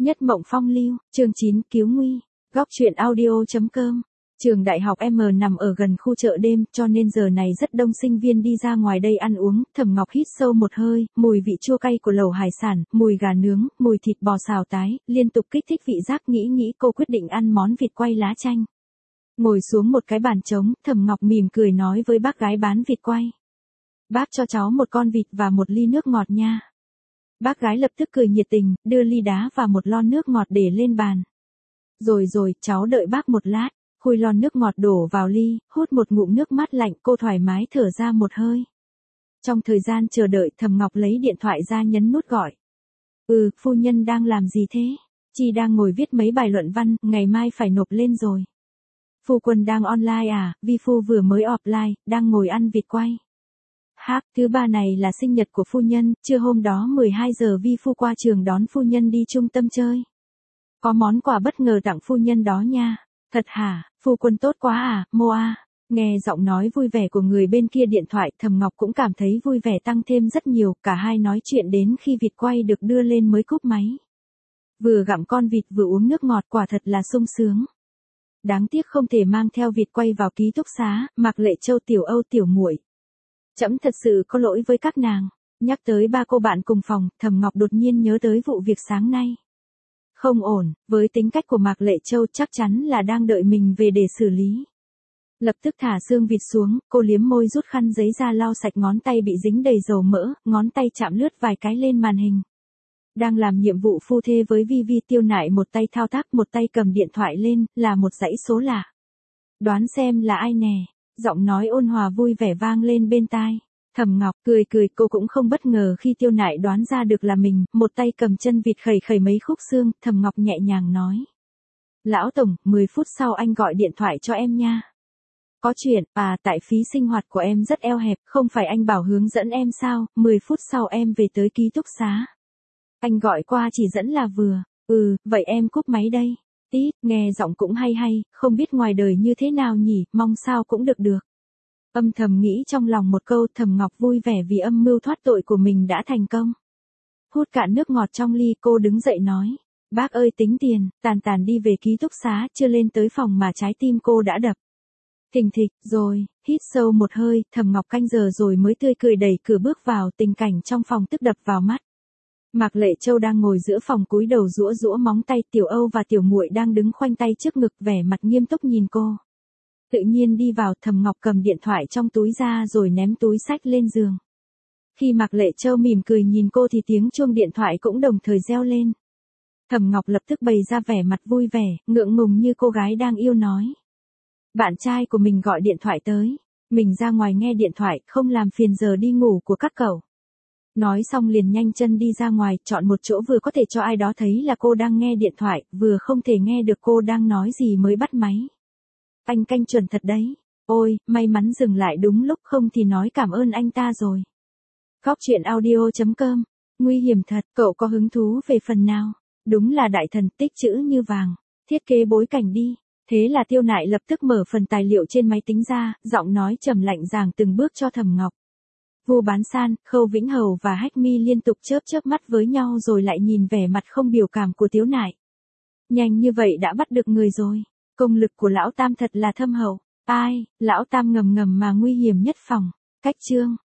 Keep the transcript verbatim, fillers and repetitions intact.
Nhất mộng phong lưu, chương chín cứu nguy, góc truyện audio.com. Trường đại học M nằm ở gần khu chợ đêm, cho nên giờ này rất đông sinh viên đi ra ngoài đây ăn uống. Thẩm Ngọc hít sâu một hơi, mùi vị chua cay của lẩu hải sản, mùi gà nướng, mùi thịt bò xào tái, liên tục kích thích vị giác. Nghĩ nghĩ cô quyết định ăn món vịt quay lá chanh. Ngồi xuống một cái bàn trống, Thẩm Ngọc mỉm cười nói với bác gái bán vịt quay: "Bác cho cháu một con vịt và một ly nước ngọt nha." Bác gái lập tức cười nhiệt tình, đưa ly đá và một lon nước ngọt để lên bàn. "Rồi rồi, cháu đợi bác một lát." Khui lon nước ngọt đổ vào ly, hút một ngụm nước mát lạnh, cô thoải mái thở ra một hơi. Trong thời gian chờ đợi, Thẩm Ngọc lấy điện thoại ra nhấn nút gọi. "Ừ, phu nhân đang làm gì thế?" "Chị đang ngồi viết mấy bài luận văn, ngày mai phải nộp lên rồi." "Phu quân đang online à?" "Vi phu vừa mới offline, đang ngồi ăn vịt quay." "Hác, thứ ba này là sinh nhật của phu nhân, trưa hôm đó mười hai giờ vi phu qua trường đón phu nhân đi trung tâm chơi. Có món quà bất ngờ tặng phu nhân đó nha." "Thật hả, phu quân tốt quá à, mô a." Nghe giọng nói vui vẻ của người bên kia điện thoại, Thẩm Ngọc cũng cảm thấy vui vẻ tăng thêm rất nhiều, cả hai nói chuyện đến khi vịt quay được đưa lên mới cúp máy. Vừa gặm con vịt vừa uống nước ngọt, quả thật là sung sướng. Đáng tiếc không thể mang theo vịt quay vào ký túc xá. Mạc Lệ Châu, Tiểu Âu, Tiểu Muội, trẫm thật sự có lỗi với các nàng. Nhắc tới ba cô bạn cùng phòng, Thẩm Ngọc đột nhiên nhớ tới vụ việc sáng nay. Không ổn, với tính cách của Mạc Lệ Châu chắc chắn là đang đợi mình về để xử lý. Lập tức thả xương vịt xuống, cô liếm môi rút khăn giấy ra lau sạch ngón tay bị dính đầy dầu mỡ, ngón tay chạm lướt vài cái lên màn hình. Đang làm nhiệm vụ phu thê với Vi Vi, Tiêu Nại một tay thao tác một tay cầm điện thoại lên, là một dãy số lạ. "Đoán xem là ai nè?" Giọng nói ôn hòa vui vẻ vang lên bên tai. Thẩm Ngọc cười cười, cô cũng không bất ngờ khi Tiêu Nại đoán ra được là mình, một tay cầm chân vịt khẩy khẩy mấy khúc xương. Thẩm Ngọc nhẹ nhàng nói: "Lão tổng, mười phút sau anh gọi điện thoại cho em nha." "Có chuyện, à, tại phí sinh hoạt của em rất eo hẹp, không phải anh bảo hướng dẫn em sao, mười phút sau em về tới ký túc xá. Anh gọi qua chỉ dẫn là vừa." "Ừ, vậy em cúp máy đây." "Tít, nghe giọng cũng hay hay, không biết ngoài đời như thế nào nhỉ, mong sao cũng được được." Âm thầm nghĩ trong lòng một câu, Thẩm Ngọc vui vẻ vì âm mưu thoát tội của mình đã thành công. Hút cạn nước ngọt trong ly, cô đứng dậy nói: "Bác ơi tính tiền." Tàn tàn đi về ký túc xá, chưa lên tới phòng mà trái tim cô đã đập thình thịch rồi. Hít sâu một hơi, Thẩm Ngọc canh giờ rồi mới tươi cười đẩy cửa bước vào, tình cảnh trong phòng tức đập vào mắt. Mạc Lệ Châu đang ngồi giữa phòng cúi đầu giũa giũa móng tay, Tiểu Âu và Tiểu Muội đang đứng khoanh tay trước ngực, vẻ mặt nghiêm túc nhìn cô. Tự nhiên đi vào, Thẩm Ngọc cầm điện thoại trong túi ra rồi ném túi xách lên giường. Khi Mạc Lệ Châu mỉm cười nhìn cô thì tiếng chuông điện thoại cũng đồng thời reo lên. Thẩm Ngọc lập tức bày ra vẻ mặt vui vẻ, ngượng ngùng như cô gái đang yêu nói: "Bạn trai của mình gọi điện thoại tới, mình ra ngoài nghe điện thoại, không làm phiền giờ đi ngủ của các cậu." Nói xong liền nhanh chân đi ra ngoài, chọn một chỗ vừa có thể cho ai đó thấy là cô đang nghe điện thoại, vừa không thể nghe được cô đang nói gì mới bắt máy. "Anh canh chuẩn thật đấy. Ôi, may mắn dừng lại đúng lúc, không thì nói cảm ơn anh ta rồi." Góc truyện audio.com. Nguy hiểm thật, cậu có hứng thú về phần nào? Đúng là đại thần, tích chữ như vàng. Thiết kế bối cảnh đi. Thế là Tiêu Nại lập tức mở phần tài liệu trên máy tính ra, giọng nói trầm lạnh giảng từng bước cho Thẩm Ngọc. Vu Bán San, Khâu Vĩnh Hầu và Hách Mi liên tục chớp chớp mắt với nhau rồi lại nhìn vẻ mặt không biểu cảm của Tiêu Nại. Nhanh như vậy đã bắt được người rồi. Công lực của lão tam thật là thâm hậu. Ai, lão tam ngầm ngầm mà nguy hiểm nhất phòng. Cách chương.